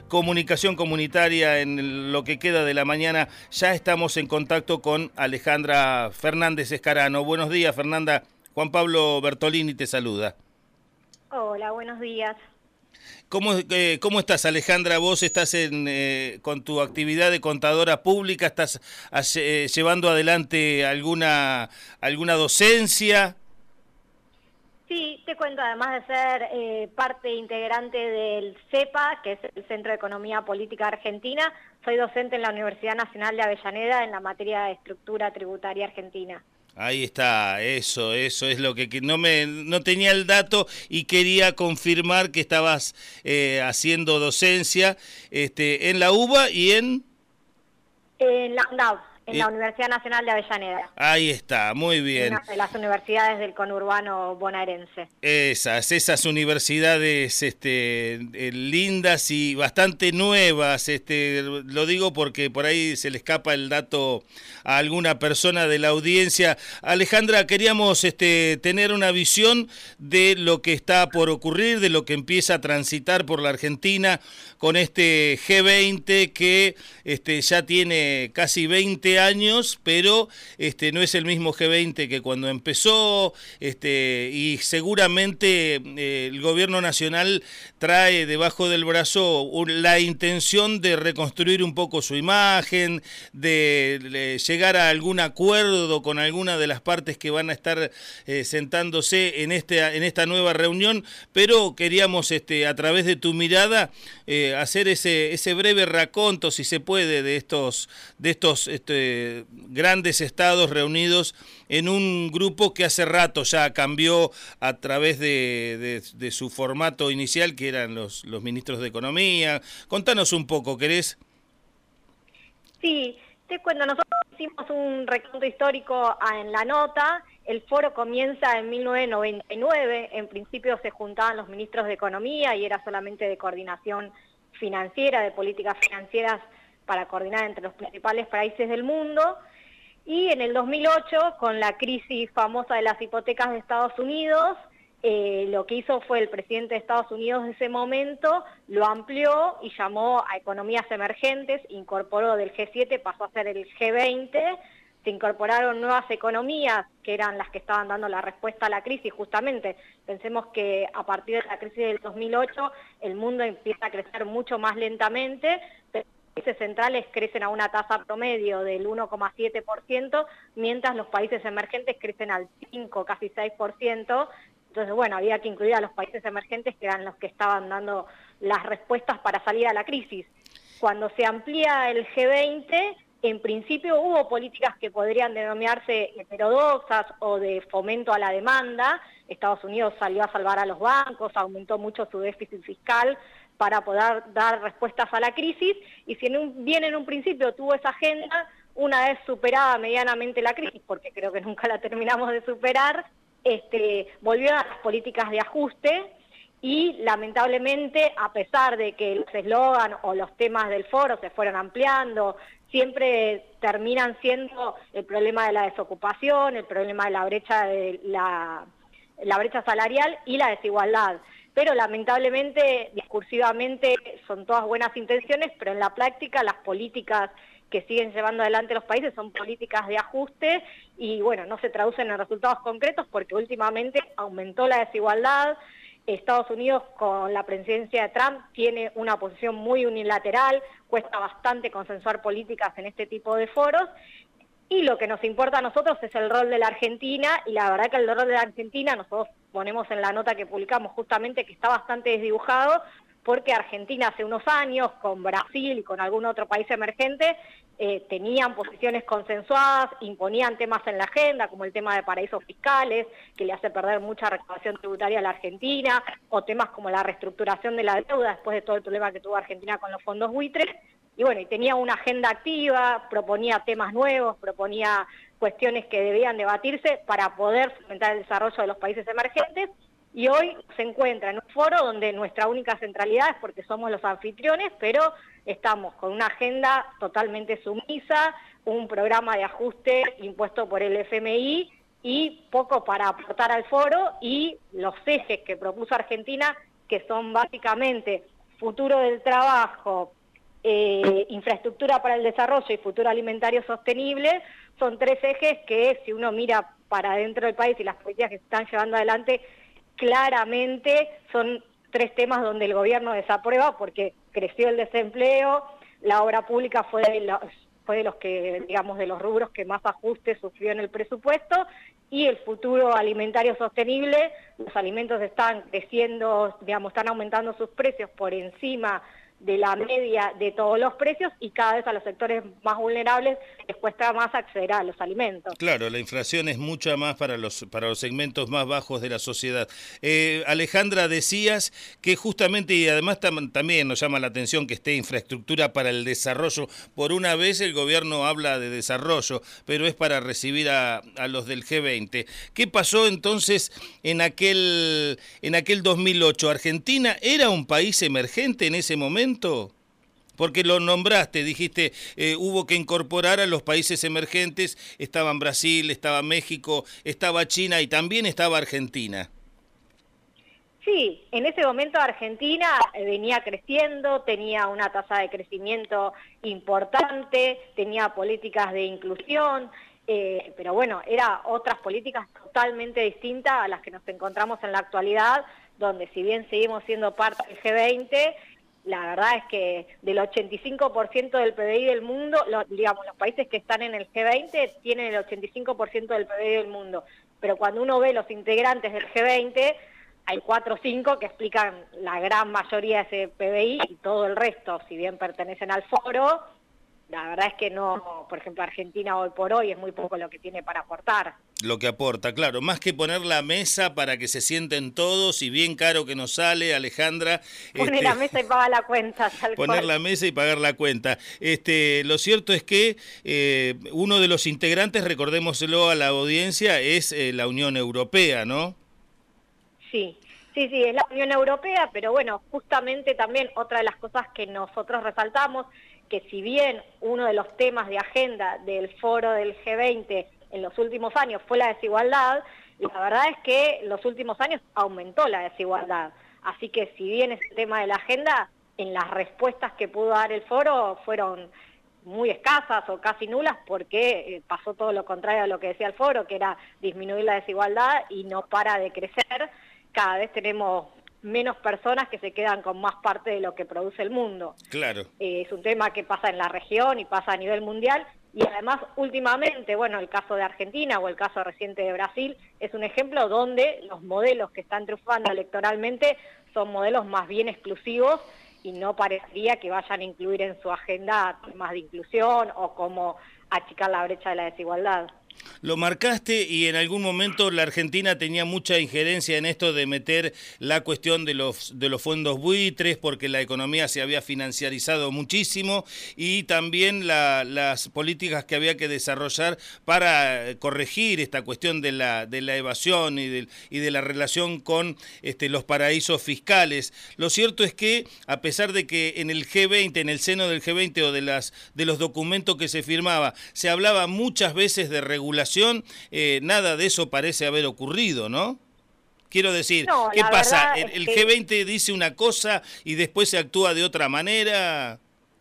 comunicación comunitaria en lo que queda de la mañana. Ya estamos en contacto con Alejandra Fernández Escarano. Buenos días, Fernanda. Juan Pablo Bertolini te saluda. Hola, buenos días. ¿Cómo estás, Alejandra? ¿Vos estás con tu actividad de contadora pública? ¿Estás llevando adelante alguna docencia? Sí, te cuento, además de ser parte integrante del CEPA, que es el Centro de Economía Política Argentina, soy docente en la Universidad Nacional de Avellaneda en la materia de estructura tributaria argentina. Ahí está, eso es lo que no tenía el dato y quería confirmar que estabas haciendo docencia en la UBA y en La UNDAV, en la Universidad Nacional de Avellaneda. Ahí está, muy bien. Una de las universidades del conurbano bonaerense. Esas universidades lindas y bastante nuevas, lo digo porque por ahí se le escapa el dato a alguna persona de la audiencia. Alejandra, queríamos tener una visión de lo que está por ocurrir, de lo que empieza a transitar por la Argentina con este G20 que ya tiene casi 20 años, pero no es el mismo G20 que cuando empezó, y seguramente el gobierno nacional trae debajo del brazo la intención de reconstruir un poco su imagen, de llegar a algún acuerdo con alguna de las partes que van a estar sentándose en esta nueva reunión, pero queríamos a través de tu mirada hacer ese breve raconto, si se puede, de estos grandes estados reunidos en un grupo que hace rato ya cambió a través de su formato inicial, que eran los ministros de Economía. Contanos un poco, ¿querés? Sí, te cuento, nosotros hicimos un recuento histórico en la nota. El foro comienza en 1999, en principio se juntaban los ministros de Economía y era solamente de coordinación financiera, de políticas financieras para coordinar entre los principales países del mundo. Y en el 2008, con la crisis famosa de las hipotecas de Estados Unidos, lo que hizo fue el presidente de Estados Unidos de ese momento, lo amplió y llamó a economías emergentes, incorporó del G7, pasó a ser el G20, se incorporaron nuevas economías que eran las que estaban dando la respuesta a la crisis. Justamente, pensemos que a partir de la crisis del 2008 el mundo empieza a crecer mucho más lentamente, pero los países centrales crecen a una tasa promedio del 1,7%, mientras los países emergentes crecen al 5, casi 6%. Entonces, bueno, había que incluir a los países emergentes que eran los que estaban dando las respuestas para salir a la crisis. Cuando se amplía el G20, en principio hubo políticas que podrían denominarse heterodoxas o de fomento a la demanda. Estados Unidos salió a salvar a los bancos, aumentó mucho su déficit fiscal para poder dar respuestas a la crisis, y si bien en un principio tuvo esa agenda, una vez superada medianamente la crisis, porque creo que nunca la terminamos de superar, volvió a las políticas de ajuste y lamentablemente, a pesar de que los eslogan o los temas del foro se fueron ampliando, siempre terminan siendo el problema de la desocupación, el problema de la brecha salarial y la desigualdad. Pero lamentablemente, discursivamente, son todas buenas intenciones, pero en la práctica las políticas que siguen llevando adelante los países son políticas de ajuste y, bueno, no se traducen en resultados concretos porque últimamente aumentó la desigualdad. Estados Unidos, con la presidencia de Trump, tiene una posición muy unilateral, cuesta bastante consensuar políticas en este tipo de foros, y lo que nos importa a nosotros es el rol de la Argentina, y la verdad que el rol de la Argentina, nosotros ponemos en la nota que publicamos justamente que está bastante desdibujado, porque Argentina hace unos años, con Brasil y con algún otro país emergente, tenían posiciones consensuadas, imponían temas en la agenda, como el tema de paraísos fiscales, que le hace perder mucha recaudación tributaria a la Argentina, o temas como la reestructuración de la deuda después de todo el problema que tuvo Argentina con los fondos buitres. Y bueno, y tenía una agenda activa, proponía temas nuevos, proponía cuestiones que debían debatirse para poder fomentar el desarrollo de los países emergentes. Y hoy se encuentra en un foro donde nuestra única centralidad es porque somos los anfitriones, pero estamos con una agenda totalmente sumisa, un programa de ajuste impuesto por el FMI y poco para aportar al foro, y los ejes que propuso Argentina, que son básicamente futuro del trabajo, infraestructura para el desarrollo y futuro alimentario sostenible, son tres ejes que si uno mira para dentro del país y las políticas que se están llevando adelante, claramente son tres temas donde el gobierno desaprueba porque creció el desempleo, la obra pública fue de los que, digamos, de los rubros que más ajustes sufrió en el presupuesto, y el futuro alimentario sostenible, los alimentos están creciendo, digamos, están aumentando sus precios por encima de la media de todos los precios y cada vez a los sectores más vulnerables les cuesta más acceder a los alimentos. Claro, la inflación es mucha más para los segmentos más bajos de la sociedad. Alejandra, decías que justamente, y además también nos llama la atención que esté infraestructura para el desarrollo. Por una vez el gobierno habla de desarrollo, pero es para recibir a los del G20. ¿Qué pasó entonces en aquel 2008? ¿Argentina era un país emergente en ese momento? Porque lo nombraste, dijiste, hubo que incorporar a los países emergentes, estaban Brasil, estaba México, estaba China y también estaba Argentina. Sí, en ese momento Argentina venía creciendo, tenía una tasa de crecimiento importante, tenía políticas de inclusión, pero bueno, eran otras políticas totalmente distintas a las que nos encontramos en la actualidad, donde si bien seguimos siendo parte del G20, la verdad es que del 85% del PBI del mundo, digamos, los países que están en el G20 tienen el 85% del PBI del mundo, pero cuando uno ve los integrantes del G20, hay 4 o 5 que explican la gran mayoría de ese PBI y todo el resto, si bien pertenecen al foro, la verdad es que no, por ejemplo, Argentina hoy por hoy es muy poco lo que tiene para aportar. Lo que aporta, claro, más que poner la mesa para que se sienten todos y bien caro que nos sale, Alejandra. Poner la mesa y pagar la cuenta. Poner la mesa y pagar la cuenta. Lo cierto es que uno de los integrantes, recordémoslo a la audiencia, es la Unión Europea, ¿no? Sí, es la Unión Europea, pero bueno, justamente también otra de las cosas que nosotros resaltamos, que si bien uno de los temas de agenda del foro del G20 en los últimos años fue la desigualdad, la verdad es que en los últimos años aumentó la desigualdad. Así que si bien ese tema de la agenda, en las respuestas que pudo dar el foro fueron muy escasas o casi nulas porque pasó todo lo contrario a lo que decía el foro, que era disminuir la desigualdad y no para de crecer. Cada vez tenemos menos personas que se quedan con más parte de lo que produce el mundo. Claro. Es un tema que pasa en la región y pasa a nivel mundial, y además últimamente, bueno, el caso de Argentina o el caso reciente de Brasil es un ejemplo donde los modelos que están triunfando electoralmente son modelos más bien exclusivos y no parecería que vayan a incluir en su agenda temas de inclusión o cómo achicar la brecha de la desigualdad. Lo marcaste y en algún momento la Argentina tenía mucha injerencia en esto de meter la cuestión de los fondos buitres porque la economía se había financiarizado muchísimo y también las políticas que había que desarrollar para corregir esta cuestión de la evasión y de la relación con los paraísos fiscales. Lo cierto es que a pesar de que en el G20, en el seno del G20 o de los documentos que se firmaba, se hablaba muchas veces de regulación, nada de eso parece haber ocurrido, ¿no? Quiero decir, no, ¿qué pasa? ¿El G20 dice una cosa y después se actúa de otra manera?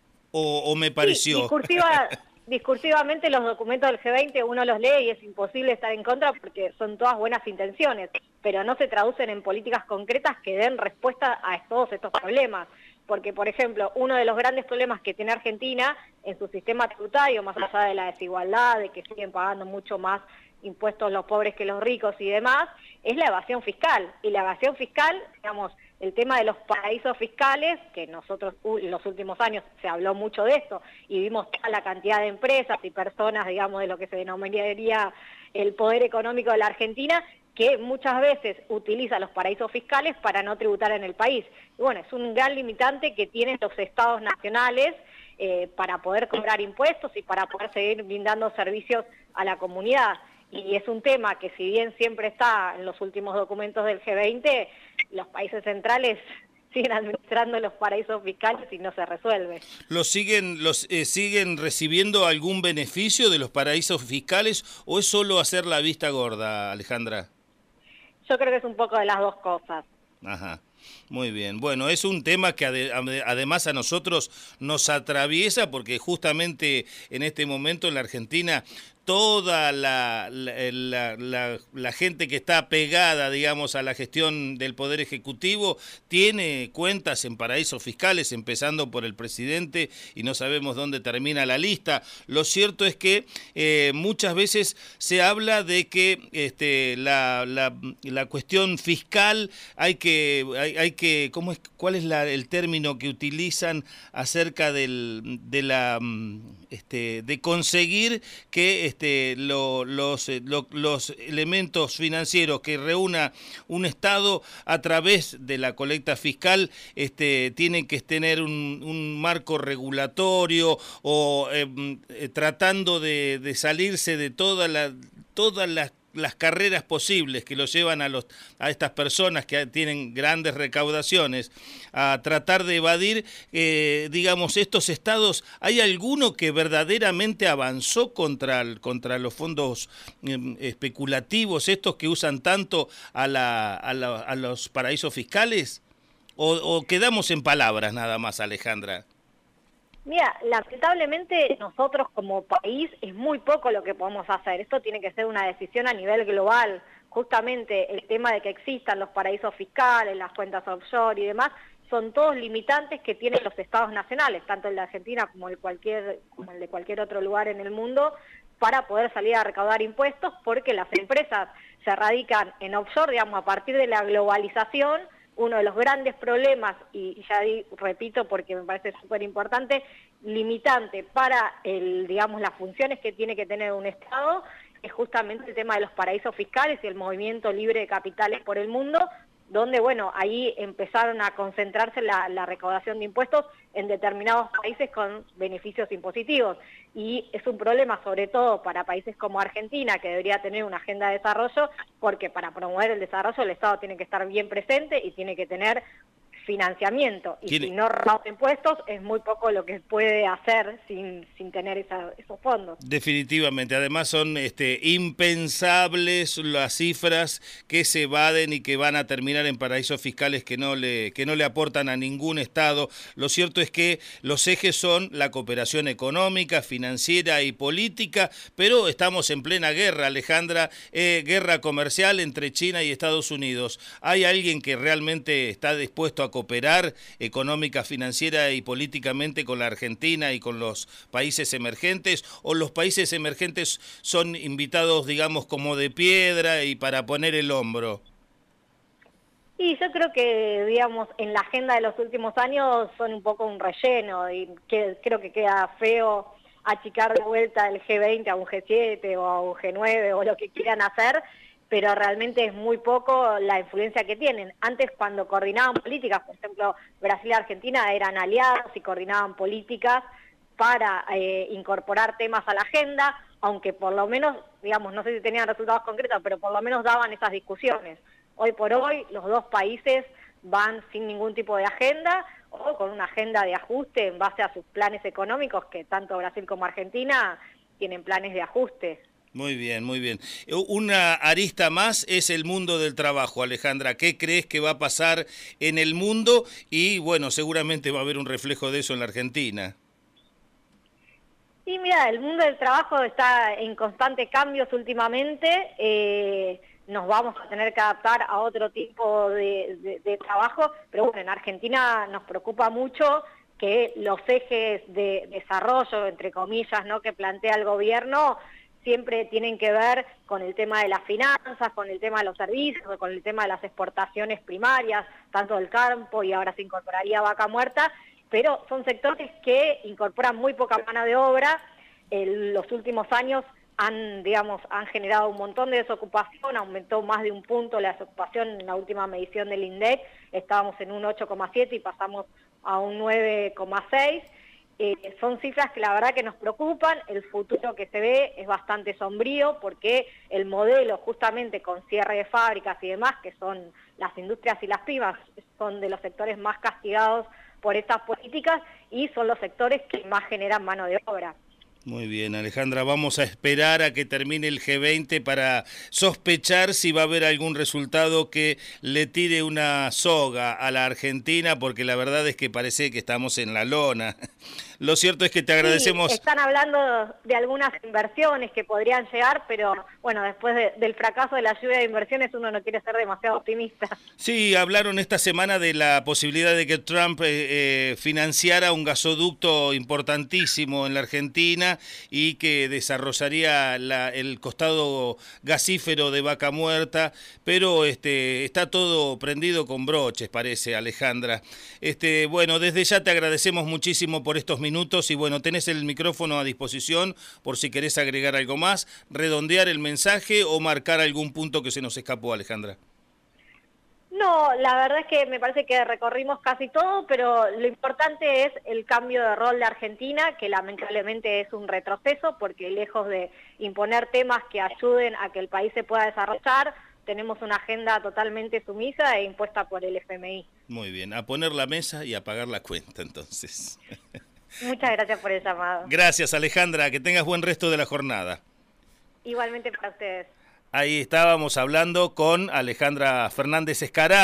¿O me pareció? Sí, discursivamente los documentos del G20 uno los lee y es imposible estar en contra porque son todas buenas intenciones, pero no se traducen en políticas concretas que den respuesta a todos estos problemas. Porque, por ejemplo, uno de los grandes problemas que tiene Argentina en su sistema tributario, más allá de la desigualdad, de que siguen pagando mucho más impuestos los pobres que los ricos y demás, es la evasión fiscal. Y la evasión fiscal, digamos, el tema de los paraísos fiscales, que nosotros en los últimos años se habló mucho de esto, y vimos toda la cantidad de empresas y personas, digamos, de lo que se denominaría el poder económico de la Argentina, que muchas veces utiliza los paraísos fiscales para no tributar en el país. Y bueno, es un gran limitante que tienen los estados nacionales para poder cobrar impuestos y para poder seguir brindando servicios a la comunidad. Y es un tema que si bien siempre está en los últimos documentos del G20, los países centrales siguen administrando los paraísos fiscales y no se resuelve. ¿Siguen recibiendo algún beneficio de los paraísos fiscales o es solo hacer la vista gorda, Alejandra? Yo creo que es un poco de las dos cosas. Ajá. Muy bien. Bueno, es un tema que además a nosotros nos atraviesa porque justamente en este momento en la Argentina toda la gente que está pegada, digamos, a la gestión del Poder Ejecutivo tiene cuentas en paraísos fiscales, empezando por el presidente, y no sabemos dónde termina la lista. Lo cierto es que muchas veces se habla de que la cuestión fiscal hay que ¿cuál es el término que utilizan acerca de conseguir que los elementos financieros que reúna un Estado a través de la colecta fiscal tienen que tener un marco regulatorio o tratando de salirse de todas las carreras posibles que los llevan a estas personas que tienen grandes recaudaciones a tratar de evadir, digamos, estos estados. ¿Hay alguno que verdaderamente avanzó contra los fondos especulativos, estos que usan tanto a los paraísos fiscales? ¿O quedamos en palabras nada más, Alejandra? Mira, lamentablemente nosotros como país es muy poco lo que podemos hacer. Esto tiene que ser una decisión a nivel global. Justamente el tema de que existan los paraísos fiscales, las cuentas offshore y demás, son todos limitantes que tienen los estados nacionales, tanto el de Argentina como el de cualquier otro lugar en el mundo, para poder salir a recaudar impuestos, porque las empresas se radican en offshore, digamos, a partir de la globalización. Uno de los grandes problemas, y ya repito porque me parece súper importante, limitante para las funciones que tiene que tener un Estado, es justamente el tema de los paraísos fiscales y el movimiento libre de capitales por el mundo, donde, bueno, ahí empezaron a concentrarse la recaudación de impuestos en determinados países con beneficios impositivos. Y es un problema sobre todo para países como Argentina, que debería tener una agenda de desarrollo, porque para promover el desarrollo el Estado tiene que estar bien presente y tiene que tener financiamiento. Y si no recauda impuestos, es muy poco lo que puede hacer sin tener esos fondos. Definitivamente, además son impensables las cifras que se evaden y que van a terminar en paraísos fiscales que no le aportan a ningún Estado. Lo cierto es que los ejes son la cooperación económica, financiera y política, pero estamos en plena guerra, Alejandra, guerra comercial entre China y Estados Unidos. ¿Hay alguien que realmente está dispuesto a cooperar económica, financiera y políticamente con la Argentina y con los países emergentes, o los países emergentes son invitados, digamos, como de piedra y para poner el hombro? Y yo creo que, digamos, en la agenda de los últimos años son un poco un relleno, y que creo que queda feo achicar de vuelta el G20 a un G7 o a un G9 o lo que quieran hacer, pero realmente es muy poco la influencia que tienen. Antes, cuando coordinaban políticas, por ejemplo, Brasil y Argentina eran aliados y coordinaban políticas para incorporar temas a la agenda, aunque por lo menos, digamos, no sé si tenían resultados concretos, pero por lo menos daban esas discusiones. Hoy por hoy, los dos países van sin ningún tipo de agenda o con una agenda de ajuste en base a sus planes económicos, que tanto Brasil como Argentina tienen planes de ajuste. Muy bien, muy bien. Una arista más es el mundo del trabajo, Alejandra. ¿Qué crees que va a pasar en el mundo? Y bueno, seguramente va a haber un reflejo de eso en la Argentina. Sí, mira, el mundo del trabajo está en constantes cambios últimamente. Nos vamos a tener que adaptar a otro tipo de trabajo, pero bueno, en Argentina nos preocupa mucho que los ejes de desarrollo, entre comillas, ¿no?, que plantea el gobierno, siempre tienen que ver con el tema de las finanzas, con el tema de los servicios, con el tema de las exportaciones primarias, tanto del campo, y ahora se incorporaría vaca muerta, pero son sectores que incorporan muy poca mano de obra. En los últimos años han generado un montón de desocupación, aumentó más de un punto la desocupación en la última medición del INDEC, estábamos en un 8,7 y pasamos a un 9,6. Son cifras que la verdad que nos preocupan. El futuro que se ve es bastante sombrío porque el modelo, justamente con cierre de fábricas y demás, que son las industrias y las pymes, son de los sectores más castigados por estas políticas y son los sectores que más generan mano de obra. Muy bien, Alejandra, vamos a esperar a que termine el G20 para sospechar si va a haber algún resultado que le tire una soga a la Argentina, porque la verdad es que parece que estamos en la lona. Lo cierto es que te agradecemos. Sí, están hablando de algunas inversiones que podrían llegar, pero bueno, después del fracaso de la lluvia de inversiones uno no quiere ser demasiado optimista. Sí, hablaron esta semana de la posibilidad de que Trump financiara un gasoducto importantísimo en la Argentina y que desarrollaría el costado gasífero de Vaca Muerta, pero está todo prendido con broches, parece, Alejandra. Bueno, desde ya te agradecemos muchísimo por estos minutos y bueno, tenés el micrófono a disposición por si querés agregar algo más, redondear el mensaje o marcar algún punto que se nos escapó, Alejandra. No, la verdad es que me parece que recorrimos casi todo, pero lo importante es el cambio de rol de Argentina, que lamentablemente es un retroceso, porque lejos de imponer temas que ayuden a que el país se pueda desarrollar, tenemos una agenda totalmente sumisa e impuesta por el FMI. Muy bien, a poner la mesa y a pagar la cuenta entonces. Muchas gracias por el llamado. Gracias, Alejandra, que tengas buen resto de la jornada. Igualmente para ustedes. Ahí estábamos hablando con Alejandra Fernández Escará.